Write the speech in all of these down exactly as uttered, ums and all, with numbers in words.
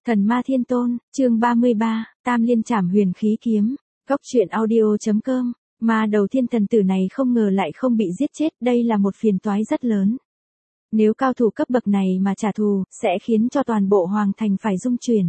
Thần ma thiên tôn, chương ba mươi ba, Tam liên trảm huyền khí kiếm. Góc truyện audio.com. Ma đầu thiên thần tử này không ngờ lại không bị giết chết, đây là một phiền toái rất lớn. Nếu cao thủ cấp bậc này mà trả thù, sẽ khiến cho toàn bộ hoàng thành phải rung chuyển.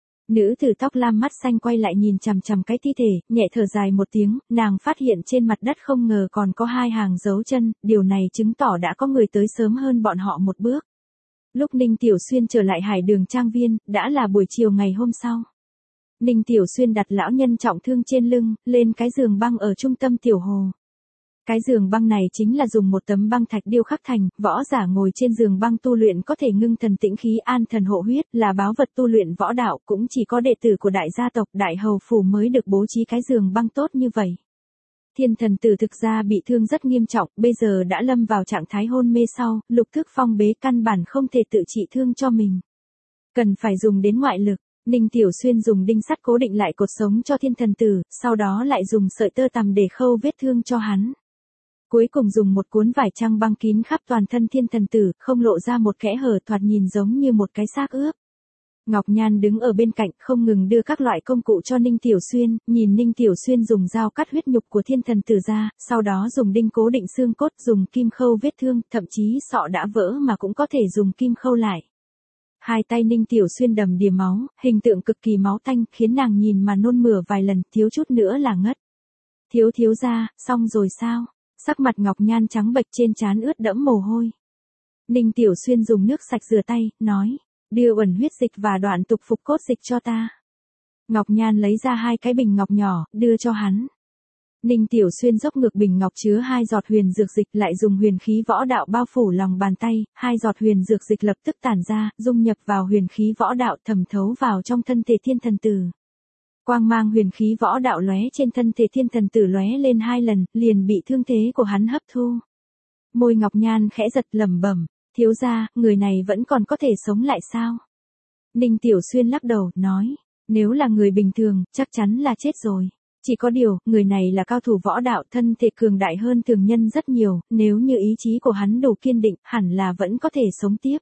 Nữ tử tóc lam mắt xanh quay lại nhìn chằm chằm cái thi thể, nhẹ thở dài một tiếng, nàng phát hiện trên mặt đất không ngờ còn có hai hàng dấu chân, điều này chứng tỏ đã có người tới sớm hơn bọn họ một bước. Lúc Ninh Tiểu Xuyên trở lại Hải Đường Trang Viên, đã là buổi chiều ngày hôm sau. Ninh Tiểu Xuyên đặt lão nhân trọng thương trên lưng, lên cái giường băng ở trung tâm tiểu hồ. Cái giường băng này chính là dùng một tấm băng thạch điêu khắc thành, võ giả ngồi trên giường băng tu luyện có thể ngưng thần tĩnh khí an thần hộ huyết, là báu vật tu luyện võ đạo, cũng chỉ có đệ tử của đại gia tộc Đại Hầu Phủ mới được bố trí cái giường băng tốt như vậy. Thiên thần tử thực ra bị thương rất nghiêm trọng, bây giờ đã lâm vào trạng thái hôn mê sau, lục thức phong bế căn bản không thể tự trị thương cho mình. Cần phải dùng đến ngoại lực, Ninh Tiểu Xuyên dùng đinh sắt cố định lại cột sống cho thiên thần tử, sau đó lại dùng sợi tơ tằm để khâu vết thương cho hắn. Cuối cùng dùng một cuốn vải trăng băng kín khắp toàn thân thiên thần tử, không lộ ra một kẽ hở, thoạt nhìn giống như một cái xác ướp. Ngọc Nhan đứng ở bên cạnh không ngừng đưa các loại công cụ cho Ninh Tiểu Xuyên, nhìn Ninh Tiểu Xuyên dùng dao cắt huyết nhục của thiên thần tử ra, sau đó dùng đinh cố định xương cốt, dùng kim khâu vết thương, thậm chí sọ đã vỡ mà cũng có thể dùng kim khâu lại. Hai tay Ninh Tiểu Xuyên đầm đìa máu, hình tượng cực kỳ máu tanh, khiến nàng nhìn mà nôn mửa vài lần, thiếu chút nữa là ngất. Thiếu thiếu gia, xong rồi sao? Sắc mặt Ngọc Nhan trắng bệch, trên trán ướt đẫm mồ hôi. Ninh Tiểu Xuyên dùng nước sạch rửa tay, nói, đưa uẩn huyết dịch và đoạn tục phục cốt dịch cho ta. Ngọc Nhan lấy ra hai cái bình ngọc nhỏ, đưa cho hắn. Ninh Tiểu Xuyên dốc ngược bình ngọc chứa hai giọt huyền dược dịch, lại dùng huyền khí võ đạo bao phủ lòng bàn tay, hai giọt huyền dược dịch lập tức tản ra, dung nhập vào huyền khí võ đạo, thẩm thấu vào trong thân thể thiên thần tử. Quang mang huyền khí võ đạo lóe trên thân thể thiên thần tử lóe lên hai lần, liền bị thương thế của hắn hấp thu. Môi Ngọc Nhan khẽ giật, lẩm bẩm, thiếu gia, người này vẫn còn có thể sống lại sao? Ninh Tiểu Xuyên lắc đầu, nói, nếu là người bình thường, chắc chắn là chết rồi. Chỉ có điều, người này là cao thủ võ đạo, thân thể cường đại hơn thường nhân rất nhiều, nếu như ý chí của hắn đủ kiên định, hẳn là vẫn có thể sống tiếp.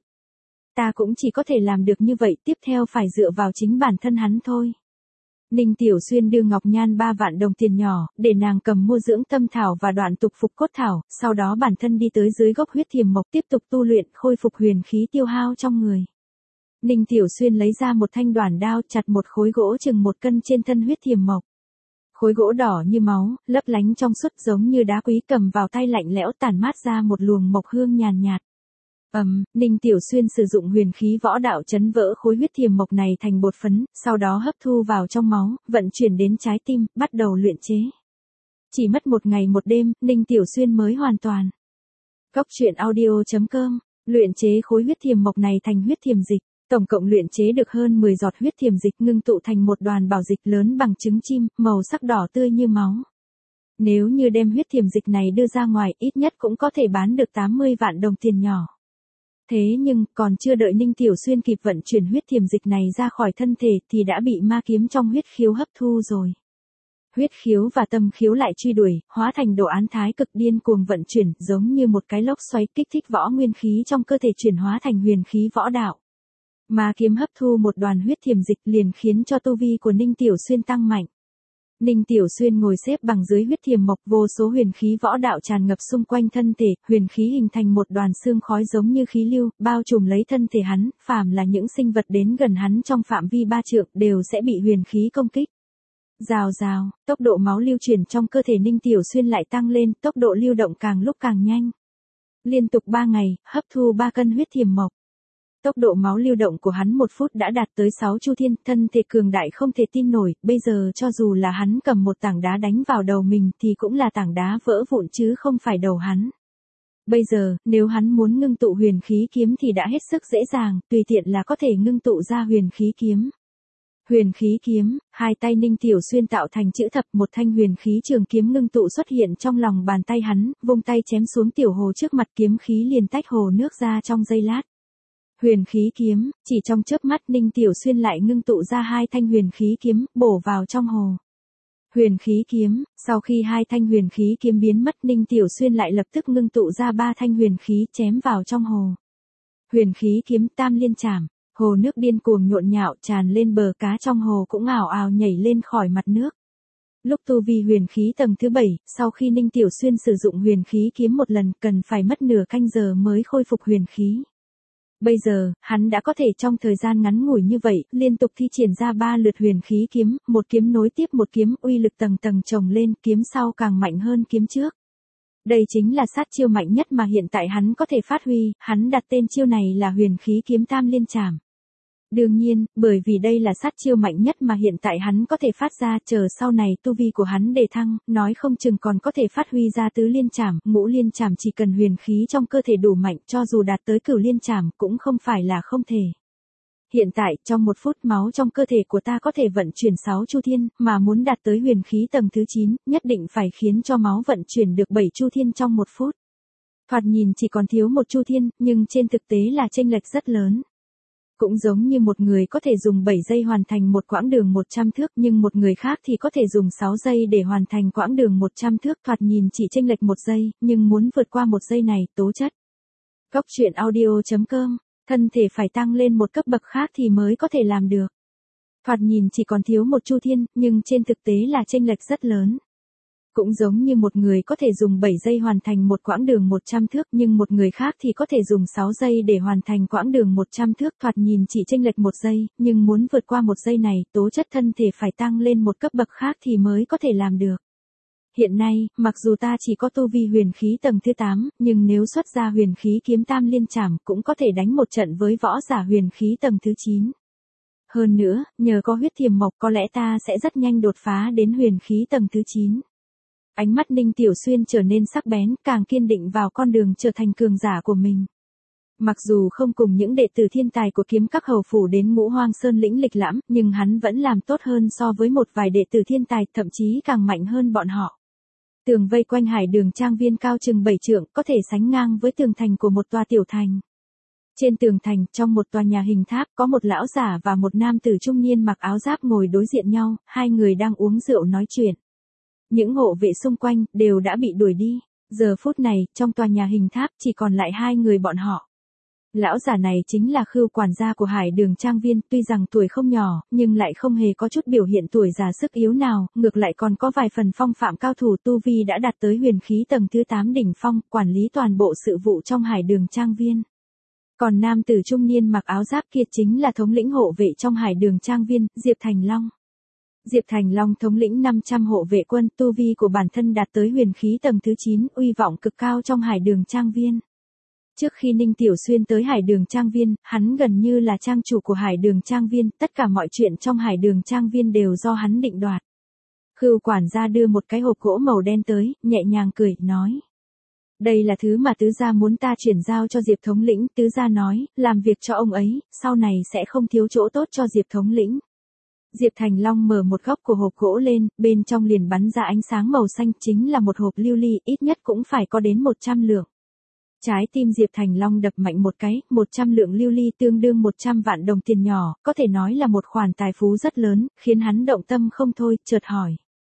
Ta cũng chỉ có thể làm được như vậy, tiếp theo phải dựa vào chính bản thân hắn thôi. Ninh Tiểu Xuyên đưa Ngọc Nhan ba vạn đồng tiền nhỏ, để nàng cầm mua dưỡng tâm thảo và đoạn tục phục cốt thảo, sau đó bản thân đi tới dưới gốc huyết thiềm mộc tiếp tục tu luyện, khôi phục huyền khí tiêu hao trong người. Ninh Tiểu Xuyên lấy ra một thanh đoản đao, chặt một khối gỗ chừng một cân trên thân huyết thiềm mộc. Khối gỗ đỏ như máu, lấp lánh trong suốt giống như đá quý, cầm vào tay lạnh lẽo, tản mát ra một luồng mộc hương nhàn nhạt. Ầm, um, Ninh Tiểu Xuyên sử dụng huyền khí võ đạo chấn vỡ khối huyết thiềm mộc này thành bột phấn, sau đó hấp thu vào trong máu, vận chuyển đến trái tim, bắt đầu luyện chế. Chỉ mất một ngày một đêm, Ninh Tiểu Xuyên mới hoàn toàn. Góc truyện audio.com, luyện chế khối huyết thiềm mộc này thành huyết thiềm dịch, tổng cộng luyện chế được hơn mười giọt huyết thiềm dịch, ngưng tụ thành một đoàn bảo dịch lớn bằng trứng chim, màu sắc đỏ tươi như máu. Nếu như đem huyết thiềm dịch này đưa ra ngoài, ít nhất cũng có thể bán được tám mươi vạn đồng tiền nhỏ. Thế nhưng, còn chưa đợi Ninh Tiểu Xuyên kịp vận chuyển huyết thiềm dịch này ra khỏi thân thể, thì đã bị ma kiếm trong huyết khiếu hấp thu rồi. Huyết khiếu và tâm khiếu lại truy đuổi, hóa thành đồ án thái cực điên cuồng vận chuyển, giống như một cái lốc xoáy kích thích võ nguyên khí trong cơ thể chuyển hóa thành huyền khí võ đạo. Ma kiếm hấp thu một đoàn huyết thiềm dịch liền khiến cho tu vi của Ninh Tiểu Xuyên tăng mạnh. Ninh Tiểu Xuyên ngồi xếp bằng dưới huyết thiềm mộc, vô số huyền khí võ đạo tràn ngập xung quanh thân thể, huyền khí hình thành một đoàn xương khói giống như khí lưu, bao trùm lấy thân thể hắn, phàm là những sinh vật đến gần hắn trong phạm vi ba trượng đều sẽ bị huyền khí công kích. Rào rào, tốc độ máu lưu chuyển trong cơ thể Ninh Tiểu Xuyên lại tăng lên, tốc độ lưu động càng lúc càng nhanh. Liên tục ba ngày, hấp thu ba cân huyết thiềm mộc. Tốc độ máu lưu động của hắn một phút đã đạt tới sáu chu thiên, thân thể cường đại không thể tin nổi, bây giờ cho dù là hắn cầm một tảng đá đánh vào đầu mình thì cũng là tảng đá vỡ vụn chứ không phải đầu hắn. Bây giờ, nếu hắn muốn ngưng tụ huyền khí kiếm thì đã hết sức dễ dàng, tùy tiện là có thể ngưng tụ ra huyền khí kiếm. Huyền khí kiếm, hai tay Ninh Tiểu Xuyên tạo thành chữ thập, một thanh huyền khí trường kiếm ngưng tụ xuất hiện trong lòng bàn tay hắn, vung tay chém xuống tiểu hồ trước mặt, kiếm khí liền tách hồ nước ra trong giây lát. Huyền khí kiếm, chỉ trong chớp mắt Ninh Tiểu Xuyên lại ngưng tụ ra hai thanh huyền khí kiếm, bổ vào trong hồ. Huyền khí kiếm, sau khi hai thanh huyền khí kiếm biến mất, Ninh Tiểu Xuyên lại lập tức ngưng tụ ra ba thanh huyền khí chém vào trong hồ. Huyền khí kiếm tam liên trảm. Hồ nước điên cuồng nhộn nhạo tràn lên bờ, cá trong hồ cũng ào ào nhảy lên khỏi mặt nước. Lúc tu vi huyền khí tầng thứ bảy, sau khi Ninh Tiểu Xuyên sử dụng huyền khí kiếm một lần cần phải mất nửa canh giờ mới khôi phục huyền khí. Bây giờ, hắn đã có thể trong thời gian ngắn ngủi như vậy, liên tục thi triển ra ba lượt huyền khí kiếm, một kiếm nối tiếp một kiếm, uy lực tầng tầng chồng lên, kiếm sau càng mạnh hơn kiếm trước. Đây chính là sát chiêu mạnh nhất mà hiện tại hắn có thể phát huy, hắn đặt tên chiêu này là huyền khí kiếm tam liên trảm. Đương nhiên, bởi vì đây là sát chiêu mạnh nhất mà hiện tại hắn có thể phát ra, chờ sau này tu vi của hắn đề thăng, nói không chừng còn có thể phát huy ra tứ liên trảm, ngũ liên trảm, chỉ cần huyền khí trong cơ thể đủ mạnh, cho dù đạt tới cửu liên trảm cũng không phải là không thể. Hiện tại, trong một phút máu trong cơ thể của ta có thể vận chuyển sáu chu thiên, mà muốn đạt tới huyền khí tầng thứ chín, nhất định phải khiến cho máu vận chuyển được bảy chu thiên trong một phút. Thoạt nhìn chỉ còn thiếu một chu thiên, nhưng trên thực tế là chênh lệch rất lớn. Cũng giống như một người có thể dùng bảy giây hoàn thành một quãng đường một trăm thước, nhưng một người khác thì có thể dùng sáu giây để hoàn thành quãng đường một trăm thước, thoạt nhìn chỉ chênh lệch một giây, nhưng muốn vượt qua một giây này, tố chất. Góc truyện audio chấm com, thân thể phải tăng lên một cấp bậc khác thì mới có thể làm được. Thoạt nhìn chỉ còn thiếu một chu thiên, nhưng trên thực tế là chênh lệch rất lớn. Cũng giống như một người có thể dùng bảy giây hoàn thành một quãng đường một trăm thước, nhưng một người khác thì có thể dùng sáu giây để hoàn thành quãng đường một trăm thước, thoạt nhìn chỉ chênh lệch một giây, nhưng muốn vượt qua một giây này, tố chất thân thể phải tăng lên một cấp bậc khác thì mới có thể làm được. Hiện nay, mặc dù ta chỉ có tu vi huyền khí tầng thứ tám, nhưng nếu xuất ra huyền khí kiếm tam liên trảm cũng có thể đánh một trận với võ giả huyền khí tầng thứ chín. Hơn nữa, nhờ có huyết thiềm mộc có lẽ ta sẽ rất nhanh đột phá đến huyền khí tầng thứ chín. Ánh mắt Ninh Tiểu Xuyên trở nên sắc bén, càng kiên định vào con đường trở thành cường giả của mình. Mặc dù không cùng những đệ tử thiên tài của kiếm các hầu phủ đến Ngũ Hoang Sơn lĩnh lịch lãm, nhưng hắn vẫn làm tốt hơn so với một vài đệ tử thiên tài, thậm chí càng mạnh hơn bọn họ. Tường vây quanh hải đường trang viên cao chừng bảy trượng, có thể sánh ngang với tường thành của một tòa tiểu thành. Trên tường thành, trong một tòa nhà hình tháp, có một lão giả và một nam tử trung niên mặc áo giáp ngồi đối diện nhau, hai người đang uống rượu nói chuyện. Những hộ vệ xung quanh đều đã bị đuổi đi. Giờ phút này, trong tòa nhà hình tháp chỉ còn lại hai người bọn họ. Lão giả này chính là Khưu quản gia của hải đường trang viên, tuy rằng tuổi không nhỏ, nhưng lại không hề có chút biểu hiện tuổi già sức yếu nào, ngược lại còn có vài phần phong phạm cao thủ, tu vi đã đạt tới huyền khí tầng thứ tám đỉnh phong, quản lý toàn bộ sự vụ trong hải đường trang viên. Còn nam tử trung niên mặc áo giáp kia chính là thống lĩnh hộ vệ trong hải đường trang viên, Diệp Thành Long. Diệp Thành Long thống lĩnh năm trăm hộ vệ quân, tu vi của bản thân đạt tới huyền khí tầng thứ chín, uy vọng cực cao trong hải đường trang viên. Trước khi Ninh Tiểu Xuyên tới hải đường trang viên, hắn gần như là trang chủ của hải đường trang viên, tất cả mọi chuyện trong hải đường trang viên đều do hắn định đoạt. Khưu quản gia đưa một cái hộp gỗ màu đen tới, nhẹ nhàng cười, nói. Đây là thứ mà tứ gia muốn ta chuyển giao cho Diệp thống lĩnh, tứ gia nói, làm việc cho ông ấy, sau này sẽ không thiếu chỗ tốt cho Diệp thống lĩnh. Diệp Thành Long mở một góc của hộp gỗ lên, bên trong liền bắn ra ánh sáng màu xanh, chính là một hộp lưu ly, ít nhất cũng phải có đến một trăm lượng. Trái tim Diệp Thành Long đập mạnh một cái, một trăm lượng lưu ly tương đương một trăm vạn đồng tiền nhỏ, có thể nói là một khoản tài phú rất lớn, khiến hắn động tâm không thôi, chợt hỏi.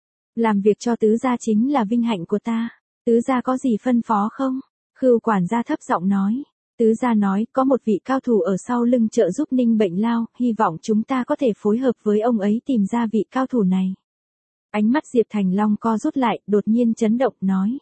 Làm việc cho tứ gia chính là vinh hạnh của ta, tứ gia có gì phân phó không? Khưu quản gia thấp giọng nói. Tứ gia nói, có một vị cao thủ ở sau lưng trợ giúp Ninh Bệnh Lao, hy vọng chúng ta có thể phối hợp với ông ấy tìm ra vị cao thủ này. Ánh mắt Diệp Thành Long co rút lại, đột nhiên chấn động, nói.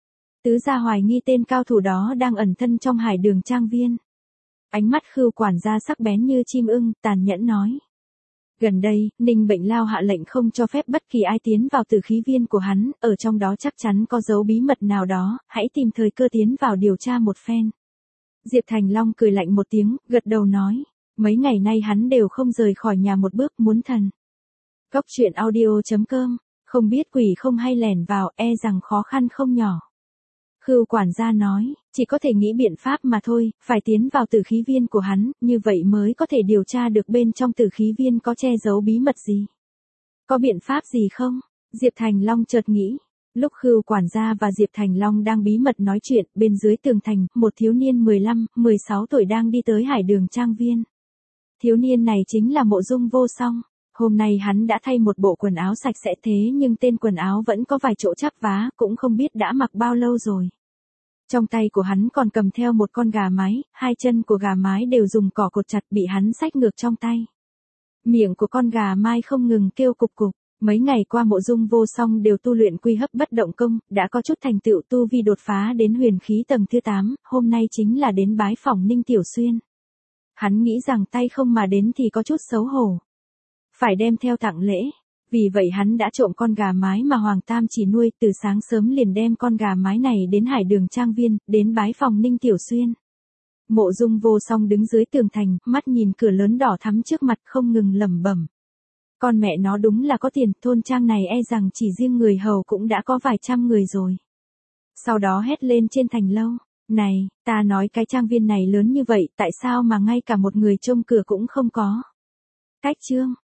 Tứ gia hoài nghi tên cao thủ đó đang ẩn thân trong hải đường trang viên. Ánh mắt Khưu quản gia sắc bén như chim ưng, tàn nhẫn nói. Gần đây, Ninh Bệnh Lao hạ lệnh không cho phép bất kỳ ai tiến vào tử khí viên của hắn, ở trong đó chắc chắn có dấu bí mật nào đó, hãy tìm thời cơ tiến vào điều tra một phen. Diệp Thành Long cười lạnh một tiếng, gật đầu nói. Mấy ngày nay hắn đều không rời khỏi nhà một bước, muốn thần. Góc truyện audio chấm com, không biết quỷ không hay lẻn vào, e rằng khó khăn không nhỏ. Khưu quản gia nói, chỉ có thể nghĩ biện pháp mà thôi, phải tiến vào tử khí viên của hắn, như vậy mới có thể điều tra được bên trong tử khí viên có che giấu bí mật gì. Có biện pháp gì không? Diệp Thành Long chợt nghĩ. Lúc Khưu quản gia và Diệp Thành Long đang bí mật nói chuyện, bên dưới tường thành, một thiếu niên mười lăm, mười sáu tuổi đang đi tới hải đường trang viên. Thiếu niên này chính là Mộ Dung Vô Song. Hôm nay hắn đã thay một bộ quần áo sạch sẽ, thế nhưng tên quần áo vẫn có vài chỗ chắp vá, cũng không biết đã mặc bao lâu rồi. Trong tay của hắn còn cầm theo một con gà mái, hai chân của gà mái đều dùng cỏ cột chặt bị hắn xách ngược trong tay. Miệng của con gà mai không ngừng kêu cục cục. Mấy ngày qua Mộ Dung Vô Song đều tu luyện quy hấp bất động công, đã có chút thành tựu tu vi đột phá đến huyền khí tầng thứ tám, hôm nay chính là đến bái phỏng Ninh Tiểu Xuyên. Hắn nghĩ rằng tay không mà đến thì có chút xấu hổ. Phải đem theo tặng lễ. Vì vậy hắn đã trộm con gà mái mà Hoàng Tam chỉ nuôi, từ sáng sớm liền đem con gà mái này đến Hải Đường Trang Viên, đến bái phòng Ninh Tiểu Xuyên. Mộ Dung Vô Song đứng dưới tường thành, mắt nhìn cửa lớn đỏ thắm trước mặt không ngừng lẩm bẩm. Con mẹ nó đúng là có tiền, thôn trang này e rằng chỉ riêng người hầu cũng đã có vài trăm người rồi. Sau đó hét lên trên thành lâu, này, ta nói cái trang viên này lớn như vậy, tại sao mà ngay cả một người trông cửa cũng không có? Cách chương